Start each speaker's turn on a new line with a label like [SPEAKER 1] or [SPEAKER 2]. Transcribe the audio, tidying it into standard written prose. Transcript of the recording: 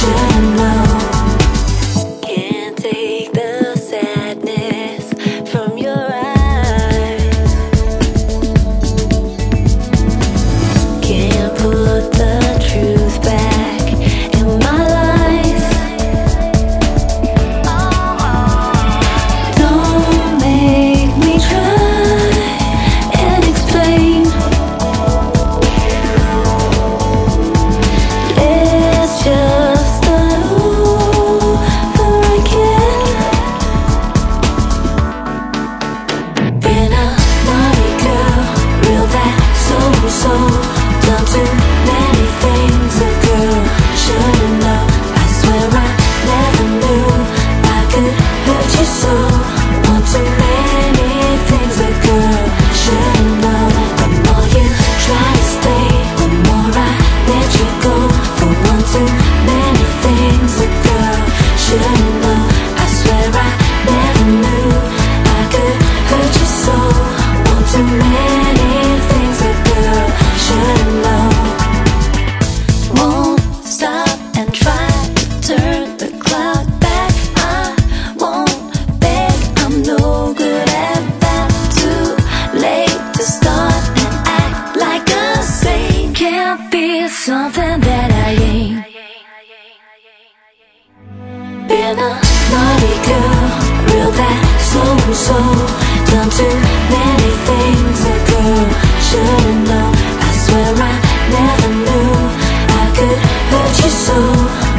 [SPEAKER 1] shouldn't know. Can't take the sadness from your eyes. Can't put the truth back in my life. Don't make me try and explain. It's just start over again. Been a naughty girl, real bad so-and-so. Done too many things a girl shouldn't know. I swear I never knew I could hurt you so. One too many things a girl shouldn't know. The more you try to stay, the more I let you go. For one too many things a girl shouldn't know. I swear I never knew I could hurt you so. One too many things a girl shouldn't know. Won't stop and try to turn the clock back. I won't beg, I'm no good at that. Too late to start and act like a saint. Can't be something that I ain't. Been a naughty girl, real bad so-and-so. Done too many things a girl shouldn't know. I swear I never knew I could hurt you so.